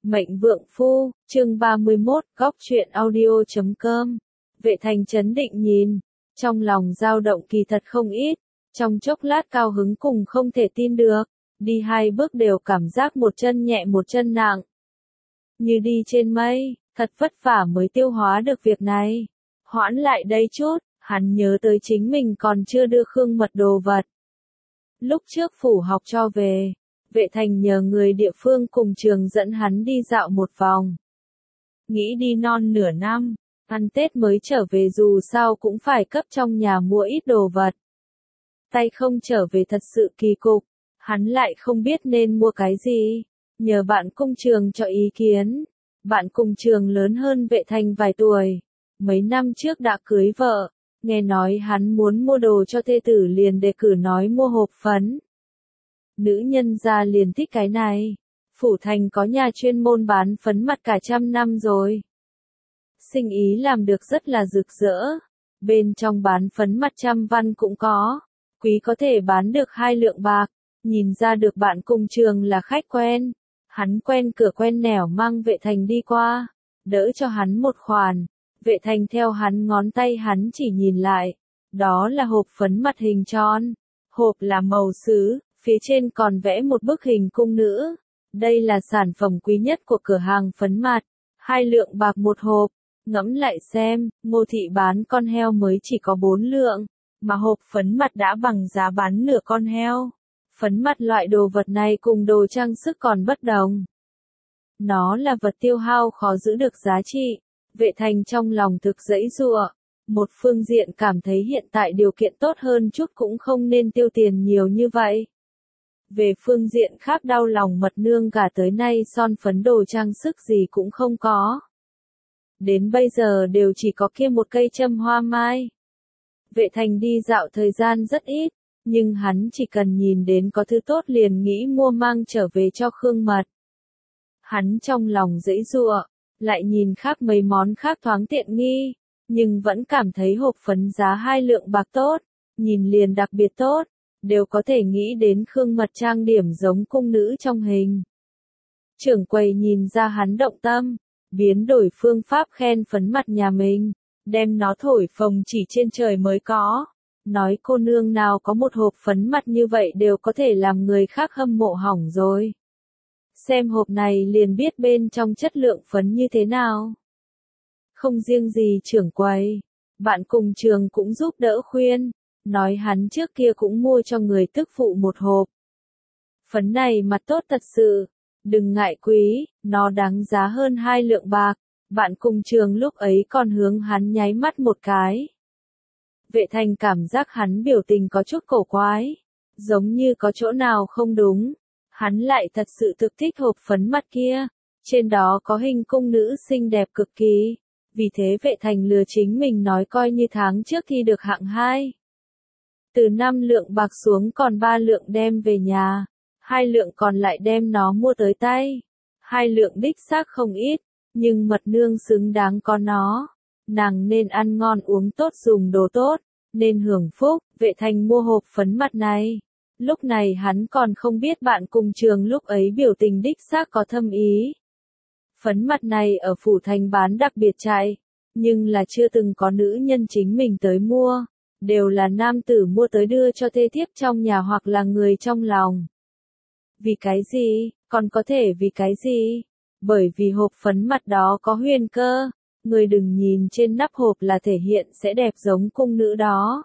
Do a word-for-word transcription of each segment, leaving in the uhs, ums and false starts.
Mệnh vượng phu, chương ba mươi mốt, góc truyện audio chấm com. Vệ Thành chấn định nhìn, trong lòng dao động kỳ thật không ít, trong chốc lát cao hứng cùng không thể tin được, đi hai bước đều cảm giác một chân nhẹ một chân nặng. Như đi trên mây, thật vất vả mới tiêu hóa được việc này. Hoãn lại đây chút, hắn nhớ tới chính mình còn chưa đưa Khương Mật đồ vật. Lúc trước phủ học cho về, Vệ Thành nhờ người địa phương cùng trường dẫn hắn đi dạo một vòng. Nghĩ đi non nửa năm, ăn Tết mới trở về dù sao cũng phải cấp trong nhà mua ít đồ vật. Tay không trở về thật sự kỳ cục, hắn lại không biết nên mua cái gì, nhờ bạn cùng trường cho ý kiến. Bạn cùng trường lớn hơn Vệ Thành vài tuổi, mấy năm trước đã cưới vợ, nghe nói hắn muốn mua đồ cho thê tử liền đề cử nói mua hộp phấn. Nữ nhân gia liền thích cái này. Phủ Thành có nhà chuyên môn bán phấn mặt cả trăm năm rồi. Sinh ý làm được rất là rực rỡ. Bên trong bán phấn mặt trăm văn cũng có. Quý có thể bán được hai lượng bạc. Nhìn ra được bạn cùng trường là khách quen. Hắn quen cửa quen nẻo mang Vệ Thành đi qua. Đỡ cho hắn một khoản. Vệ Thành theo hắn ngón tay hắn chỉ nhìn lại. Đó là hộp phấn mặt hình tròn. Hộp là màu sứ. Phía trên còn vẽ một bức hình cung nữ. Đây là sản phẩm quý nhất của cửa hàng phấn mặt. Hai lượng bạc một hộp. Ngẫm lại xem, Ngô thị bán con heo mới chỉ có bốn lượng. Mà hộp phấn mặt đã bằng giá bán nửa con heo. Phấn mặt loại đồ vật này cùng đồ trang sức còn bất đồng. Nó là vật tiêu hao khó giữ được giá trị. Vệ Thành trong lòng thực dãy giụa. Một phương diện cảm thấy hiện tại điều kiện tốt hơn chút cũng không nên tiêu tiền nhiều như vậy. Về phương diện khác đau lòng Mật nương cả tới nay son phấn đồ trang sức gì cũng không có. Đến bây giờ đều chỉ có kia một cây châm hoa mai. Vệ Thành đi dạo thời gian rất ít, nhưng hắn chỉ cần nhìn đến có thứ tốt liền nghĩ mua mang trở về cho Khương Mật. Hắn trong lòng dãy giụa, lại nhìn khác mấy món khác thoáng tiện nghi, nhưng vẫn cảm thấy hộp phấn giá hai lượng bạc tốt, nhìn liền đặc biệt tốt. Đều có thể nghĩ đến Khương Mật trang điểm giống cung nữ trong hình. Trưởng quầy nhìn ra hắn động tâm, biến đổi phương pháp khen phấn mặt nhà mình, đem nó thổi phồng chỉ trên trời mới có. Nói cô nương nào có một hộp phấn mặt như vậy đều có thể làm người khác hâm mộ hỏng rồi. Xem hộp này liền biết bên trong chất lượng phấn như thế nào. Không riêng gì trưởng quầy, bạn cùng trường cũng giúp đỡ khuyên. Nói hắn trước kia cũng mua cho người tức phụ một hộp. Phấn này mặt tốt thật sự, đừng ngại quý, nó đáng giá hơn hai lượng bạc. Bạn cùng trường lúc ấy còn hướng hắn nháy mắt một cái. Vệ Thành cảm giác hắn biểu tình có chút cổ quái, giống như có chỗ nào không đúng. Hắn lại thật sự thực thích hộp phấn mặt kia, trên đó có hình cung nữ xinh đẹp cực kỳ. Vì thế Vệ Thành lừa chính mình nói coi như tháng trước thi được hạng hai. Từ năm lượng bạc xuống còn ba lượng đem về nhà, hai lượng còn lại đem nó mua tới tay. Hai lượng đích xác không ít, nhưng Mật nương xứng đáng có nó. Nàng nên ăn ngon uống tốt dùng đồ tốt, nên hưởng phúc. Vệ Thành mua hộp phấn mặt này. Lúc này hắn còn không biết bạn cùng trường lúc ấy biểu tình đích xác có thâm ý. Phấn mặt này ở Phủ Thành bán đặc biệt chạy, nhưng là chưa từng có nữ nhân chính mình tới mua. Đều là nam tử mua tới đưa cho thê thiếp trong nhà hoặc là người trong lòng. Vì cái gì, còn có thể vì cái gì? Bởi vì hộp phấn mặt đó có huyền cơ, người đừng nhìn trên nắp hộp là thể hiện sẽ đẹp giống cung nữ đó.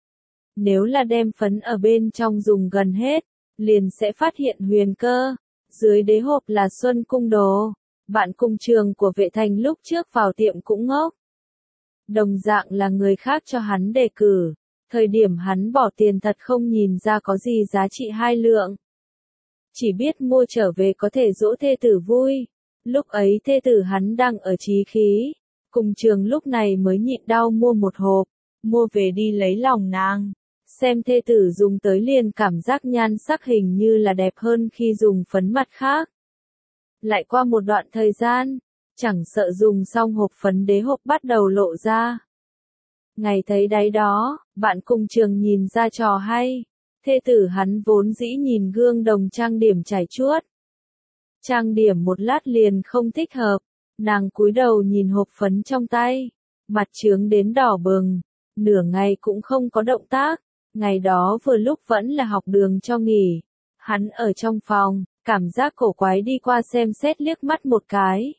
Nếu là đem phấn ở bên trong dùng gần hết, liền sẽ phát hiện huyền cơ. Dưới đế hộp là xuân cung đồ. Bạn cùng trường của Vệ Thành lúc trước vào tiệm cũng ngốc. Đồng dạng là người khác cho hắn đề cử, thời điểm hắn bỏ tiền thật không nhìn ra có gì giá trị hai lượng. Chỉ biết mua trở về có thể dỗ thê tử vui, lúc ấy thê tử hắn đang ở chí khí, cùng trường lúc này mới nhịn đau mua một hộp, mua về đi lấy lòng nàng. Xem thê tử dùng tới liền cảm giác nhan sắc hình như là đẹp hơn khi dùng phấn mặt khác. Lại qua một đoạn thời gian, chẳng sợ dùng xong hộp phấn đế hộp bắt đầu lộ ra. Ngày thấy đáy đó, bạn cùng trường nhìn ra trò hay. Thê tử hắn vốn dĩ nhìn gương đồng trang điểm chải chuốt. Trang điểm một lát liền không thích hợp, nàng cúi đầu nhìn hộp phấn trong tay, mặt trướng đến đỏ bừng, nửa ngày cũng không có động tác, ngày đó vừa lúc vẫn là học đường cho nghỉ, hắn ở trong phòng, cảm giác cổ quái đi qua xem xét liếc mắt một cái.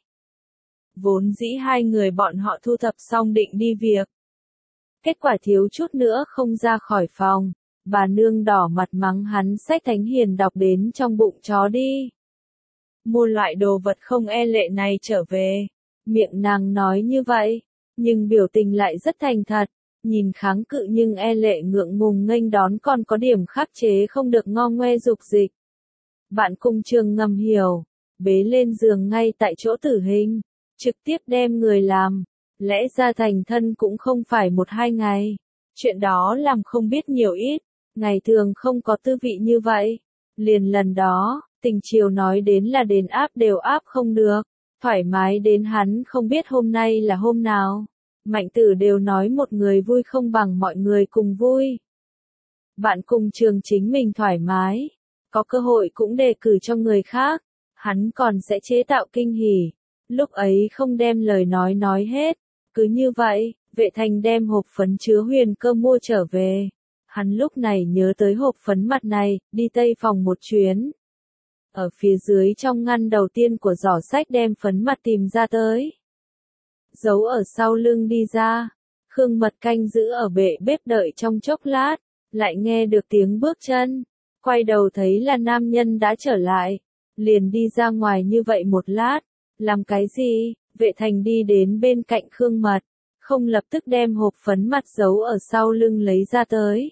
Vốn dĩ hai người bọn họ thu thập xong định đi việc. Kết quả thiếu chút nữa không ra khỏi phòng, bà nương đỏ mặt mắng hắn xách thánh hiền đọc đến trong bụng chó đi. Mua loại đồ vật không e lệ này trở về. Miệng nàng nói như vậy, nhưng biểu tình lại rất thành thật, nhìn kháng cự nhưng e lệ ngượng ngùng nghênh đón còn có điểm khắc chế không được ngo ngoe dục dịch. Bạn cùng trường ngầm hiểu, bế lên giường ngay tại chỗ tử hình, trực tiếp đem người làm, lẽ ra thành thân cũng không phải một hai ngày, chuyện đó làm không biết nhiều ít, ngày thường không có tư vị như vậy, liền lần đó, tình chiều nói đến là đền áp đều áp không được, thoải mái đến hắn không biết hôm nay là hôm nào, mạnh tử đều nói một người vui không bằng mọi người cùng vui. Bạn cùng trường chính mình thoải mái, có cơ hội cũng đề cử cho người khác, hắn còn sẽ chế tạo kinh hỉ. Lúc ấy không đem lời nói nói hết, cứ như vậy, Vệ Thành đem hộp phấn chứa huyền cơ mua trở về. Hắn lúc này nhớ tới hộp phấn mặt này, đi tây phòng một chuyến. Ở phía dưới trong ngăn đầu tiên của giỏ sách đem phấn mặt tìm ra tới. Giấu ở sau lưng đi ra, Khương Mật canh giữ ở bệ bếp đợi trong chốc lát, lại nghe được tiếng bước chân, quay đầu thấy là nam nhân đã trở lại, liền đi ra ngoài như vậy một lát. Làm cái gì? Vệ Thành đi đến bên cạnh Khương Mật, không lập tức đem hộp phấn mặt giấu ở sau lưng lấy ra tới.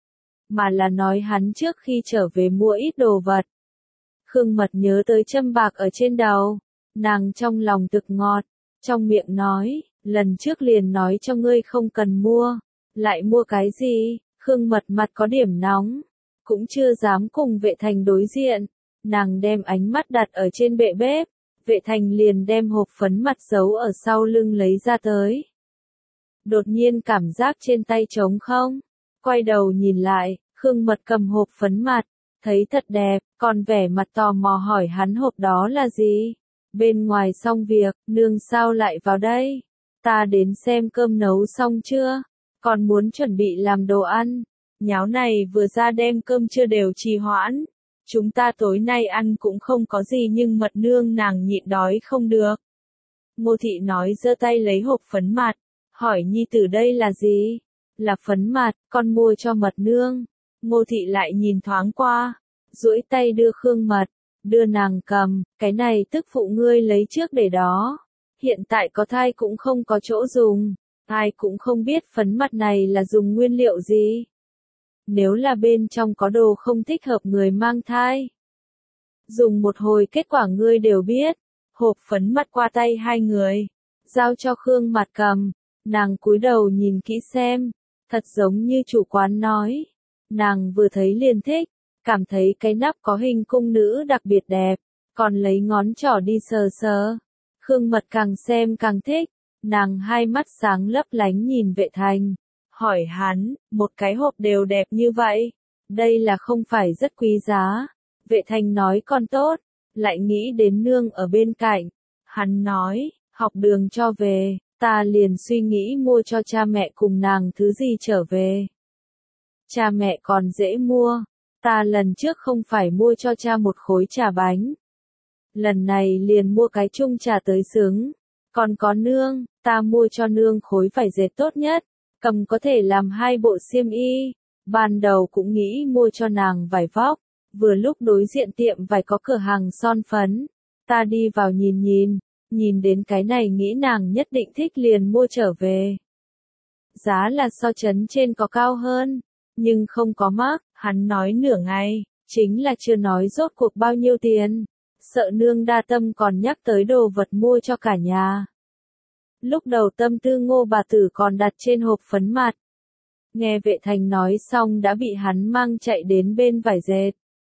Mà là nói hắn trước khi trở về mua ít đồ vật. Khương Mật nhớ tới châm bạc ở trên đầu, nàng trong lòng thực ngọt, trong miệng nói, lần trước liền nói cho ngươi không cần mua, lại mua cái gì? Khương Mật mặt có điểm nóng, cũng chưa dám cùng Vệ Thành đối diện, nàng đem ánh mắt đặt ở trên bệ bếp. Vệ Thành liền đem hộp phấn mặt giấu ở sau lưng lấy ra tới. Đột nhiên cảm giác trên tay trống không, quay đầu nhìn lại, Khương Mật cầm hộp phấn mặt, thấy thật đẹp, còn vẻ mặt tò mò hỏi hắn hộp đó là gì. Bên ngoài xong việc, nương sao lại vào đây? Ta đến xem cơm nấu xong chưa, còn muốn chuẩn bị làm đồ ăn. Nháo này vừa ra đem cơm chưa đều trì hoãn. Chúng ta tối nay ăn cũng không có gì nhưng mật nương nàng nhịn đói không được. Ngô thị nói giơ tay lấy hộp phấn mặt, hỏi nhi tử đây là gì? Là phấn mặt, con mua cho mật nương. Ngô thị lại nhìn thoáng qua, duỗi tay đưa Khương Mật, đưa nàng cầm, cái này tức phụ ngươi lấy trước để đó. Hiện tại có thai cũng không có chỗ dùng, ai cũng không biết phấn mặt này là dùng nguyên liệu gì. Nếu là bên trong có đồ không thích hợp người mang thai, dùng một hồi kết quả ngươi đều biết. Hộp phấn mặt qua tay hai người, giao cho Khương Mật cầm, nàng cúi đầu nhìn kỹ xem, thật giống như chủ quán nói, nàng vừa thấy liền thích, cảm thấy cái nắp có hình cung nữ đặc biệt đẹp, còn lấy ngón trỏ đi sờ sờ. Khương Mật càng xem càng thích, nàng hai mắt sáng lấp lánh nhìn Vệ Thành, hỏi hắn, một cái hộp đều đẹp như vậy, đây là không phải rất quý giá. Vệ Thành nói con tốt, lại nghĩ đến nương ở bên cạnh, hắn nói, học đường cho về, ta liền suy nghĩ mua cho cha mẹ cùng nàng thứ gì trở về. Cha mẹ còn dễ mua, ta lần trước không phải mua cho cha một khối trà bánh. Lần này liền mua cái chung trà tới xứng, còn có nương, ta mua cho nương khối vải dệt tốt nhất, cầm có thể làm hai bộ xiêm y, ban đầu cũng nghĩ mua cho nàng vải vóc, vừa lúc đối diện tiệm vải có cửa hàng son phấn, ta đi vào nhìn nhìn, nhìn đến cái này nghĩ nàng nhất định thích liền mua trở về. Giá là so chấn trên có cao hơn, nhưng không có mắc, hắn nói nửa ngày, chính là chưa nói rốt cuộc bao nhiêu tiền, sợ nương đa tâm còn nhắc tới đồ vật mua cho cả nhà. Lúc đầu tâm tư Ngô bà tử còn đặt trên hộp phấn mặt. Nghe Vệ Thành nói xong đã bị hắn mang chạy đến bên vải dệt.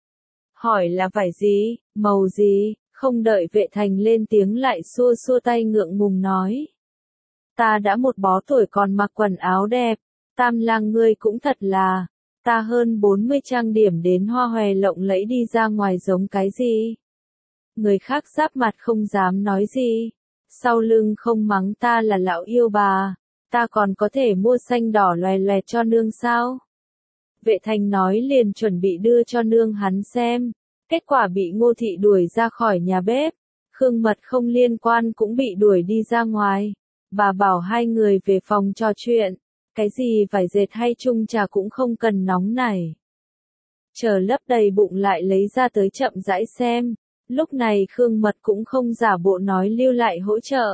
Hỏi là vải gì, màu gì, không đợi Vệ Thành lên tiếng lại xua xua tay ngượng ngùng nói. Ta đã một bó tuổi còn mặc quần áo đẹp, Tam lang ngươi cũng thật là, ta hơn bốn mươi trang điểm đến hoa hòe lộng lẫy đi ra ngoài giống cái gì. Người khác giáp mặt không dám nói gì. Sau lưng không mắng ta là lão yêu bà. Ta còn có thể mua xanh đỏ loè loẹt cho nương sao? Vệ thành nói liền chuẩn bị đưa cho nương hắn xem. Kết quả bị Ngô Thị đuổi ra khỏi nhà bếp. Khương Mật không liên quan cũng bị đuổi đi ra ngoài. Bà bảo hai người về phòng trò chuyện. Cái gì vải dệt hay chung trà cũng không cần nóng nảy. Chờ lấp đầy bụng lại lấy ra tới chậm rãi xem. Lúc này Khương Mật cũng không giả bộ nói lưu lại hỗ trợ.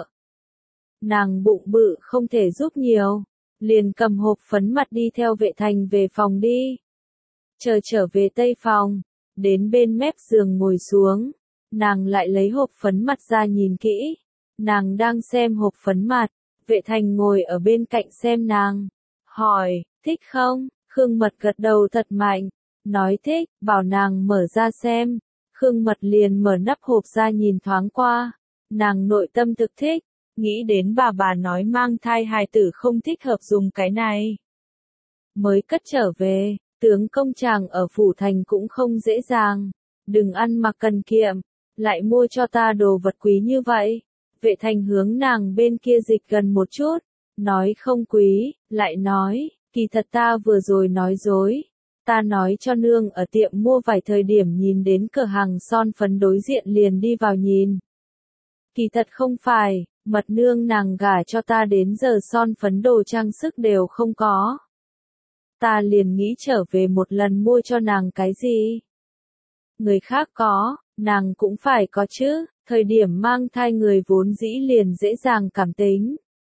Nàng bụng bự không thể giúp nhiều. Liền cầm hộp phấn mặt đi theo Vệ Thành về phòng đi. Chờ trở về tây phòng. Đến bên mép giường ngồi xuống. Nàng lại lấy hộp phấn mặt ra nhìn kỹ. Nàng đang xem hộp phấn mặt. Vệ Thành ngồi ở bên cạnh xem nàng. Hỏi, thích không? Khương Mật gật đầu thật mạnh. Nói thích, bảo nàng mở ra xem. Khương Mật liền mở nắp hộp ra nhìn thoáng qua. Nàng nội tâm thực thích. Nghĩ đến bà bà nói mang thai hài tử không thích hợp dùng cái này. Mới cất trở về, tướng công chàng ở phủ thành cũng không dễ dàng. Đừng ăn mặc cần kiệm, lại mua cho ta đồ vật quý như vậy. Vệ Thành hướng nàng bên kia dịch gần một chút. Nói không quý, lại nói, kỳ thật ta vừa rồi nói dối. Ta nói cho nương ở tiệm mua vải thời điểm nhìn đến cửa hàng son phấn đối diện liền đi vào nhìn. Kỳ thật không phải, Mật nương nàng gả cho ta đến giờ son phấn đồ trang sức đều không có. Ta liền nghĩ trở về một lần mua cho nàng cái gì. Người khác có, nàng cũng phải có chứ, thời điểm mang thai người vốn dĩ liền dễ dàng cảm tính.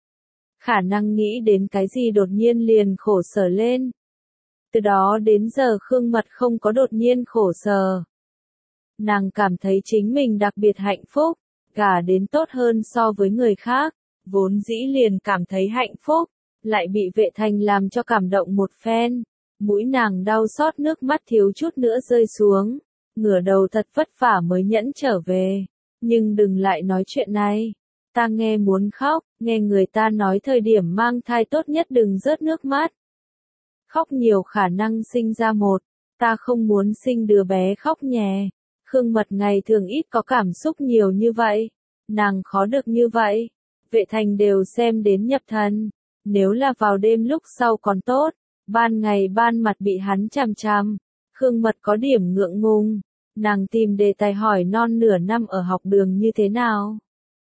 Khả năng nghĩ đến cái gì đột nhiên liền khổ sở lên. Từ đó đến giờ Khương Mật không có đột nhiên khổ sở. Nàng cảm thấy chính mình đặc biệt hạnh phúc, gả đến tốt hơn so với người khác, vốn dĩ liền cảm thấy hạnh phúc, lại bị Vệ Thành làm cho cảm động một phen. Mũi nàng đau xót nước mắt thiếu chút nữa rơi xuống, ngửa đầu thật vất vả mới nhẫn trở về. Nhưng đừng lại nói chuyện này. Ta nghe muốn khóc, nghe người ta nói thời điểm mang thai tốt nhất đừng rớt nước mắt. Khóc nhiều khả năng sinh ra một, ta không muốn sinh đứa bé khóc nhè. Khương Mật ngày thường ít có cảm xúc nhiều như vậy, nàng khó được như vậy. Vệ Thành đều xem đến nhập thần, nếu là vào đêm lúc sau còn tốt, ban ngày ban mặt bị hắn chằm chằm. Khương Mật có điểm ngượng ngùng, nàng tìm đề tài hỏi non nửa năm ở học đường như thế nào.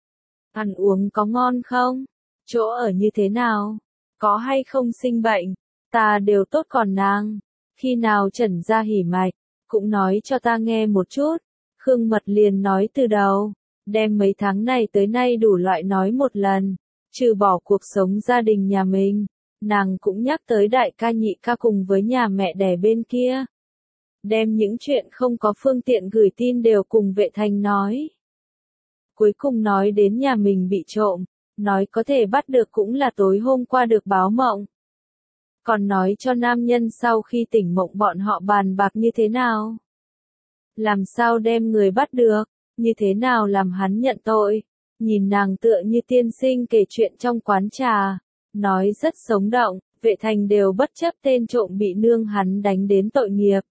Ăn uống có ngon không? Chỗ ở như thế nào? Có hay không sinh bệnh? Ta đều tốt còn nàng. Khi nào Trần ra hỉ mạch, cũng nói cho ta nghe một chút. Khương Mật liền nói từ đầu, đem mấy tháng này tới nay đủ loại nói một lần. Trừ bỏ cuộc sống gia đình nhà mình, nàng cũng nhắc tới đại ca nhị ca cùng với nhà mẹ đẻ bên kia. Đem những chuyện không có phương tiện gửi tin đều cùng Vệ Thành nói. Cuối cùng nói đến nhà mình bị trộm, nói có thể bắt được cũng là tối hôm qua được báo mộng. Còn nói cho nam nhân sau khi tỉnh mộng bọn họ bàn bạc như thế nào. Làm sao đem người bắt được, như thế nào làm hắn nhận tội. Nhìn nàng tựa như tiên sinh kể chuyện trong quán trà, nói rất sống động, Vệ Thành đều bất chấp tên trộm bị nương hắn đánh đến tội nghiệp.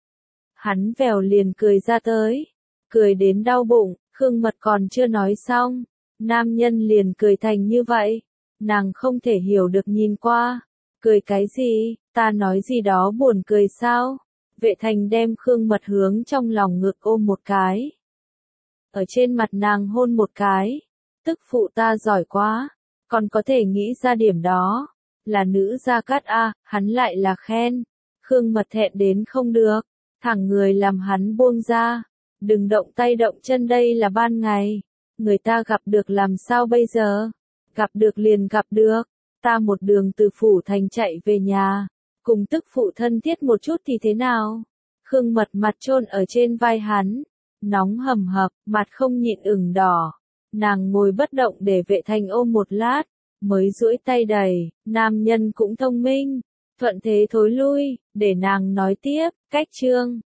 Hắn vèo liền cười ra tới, cười đến đau bụng. Khương Mật còn chưa nói xong, nam nhân liền cười thành như vậy. Nàng không thể hiểu được nhìn qua, cười cái gì, ta nói gì đó buồn cười sao. Vệ Thành đem Khương Mật hướng trong lòng ngực ôm một cái. Ở trên mặt nàng hôn một cái. Tức phụ ta giỏi quá, còn có thể nghĩ ra điểm đó. Là nữ gia cát a, hắn lại là khen. Khương Mật thẹn đến không được, thẳng người làm hắn buông ra. Đừng động tay động chân, đây là ban ngày. Người ta gặp được làm sao bây giờ? Gặp được liền gặp được. Ta một đường từ phủ thành chạy về nhà. Cùng tức phụ thân thiết một chút thì thế nào? Khương Mật mặt chôn ở trên vai hắn. Nóng hầm hập, mặt không nhịn ửng đỏ. Nàng ngồi bất động để Vệ Thành ôm một lát. Mới duỗi tay đẩy, nam nhân cũng thông minh. Thuận thế thối lui, để nàng nói tiếp, cách chương.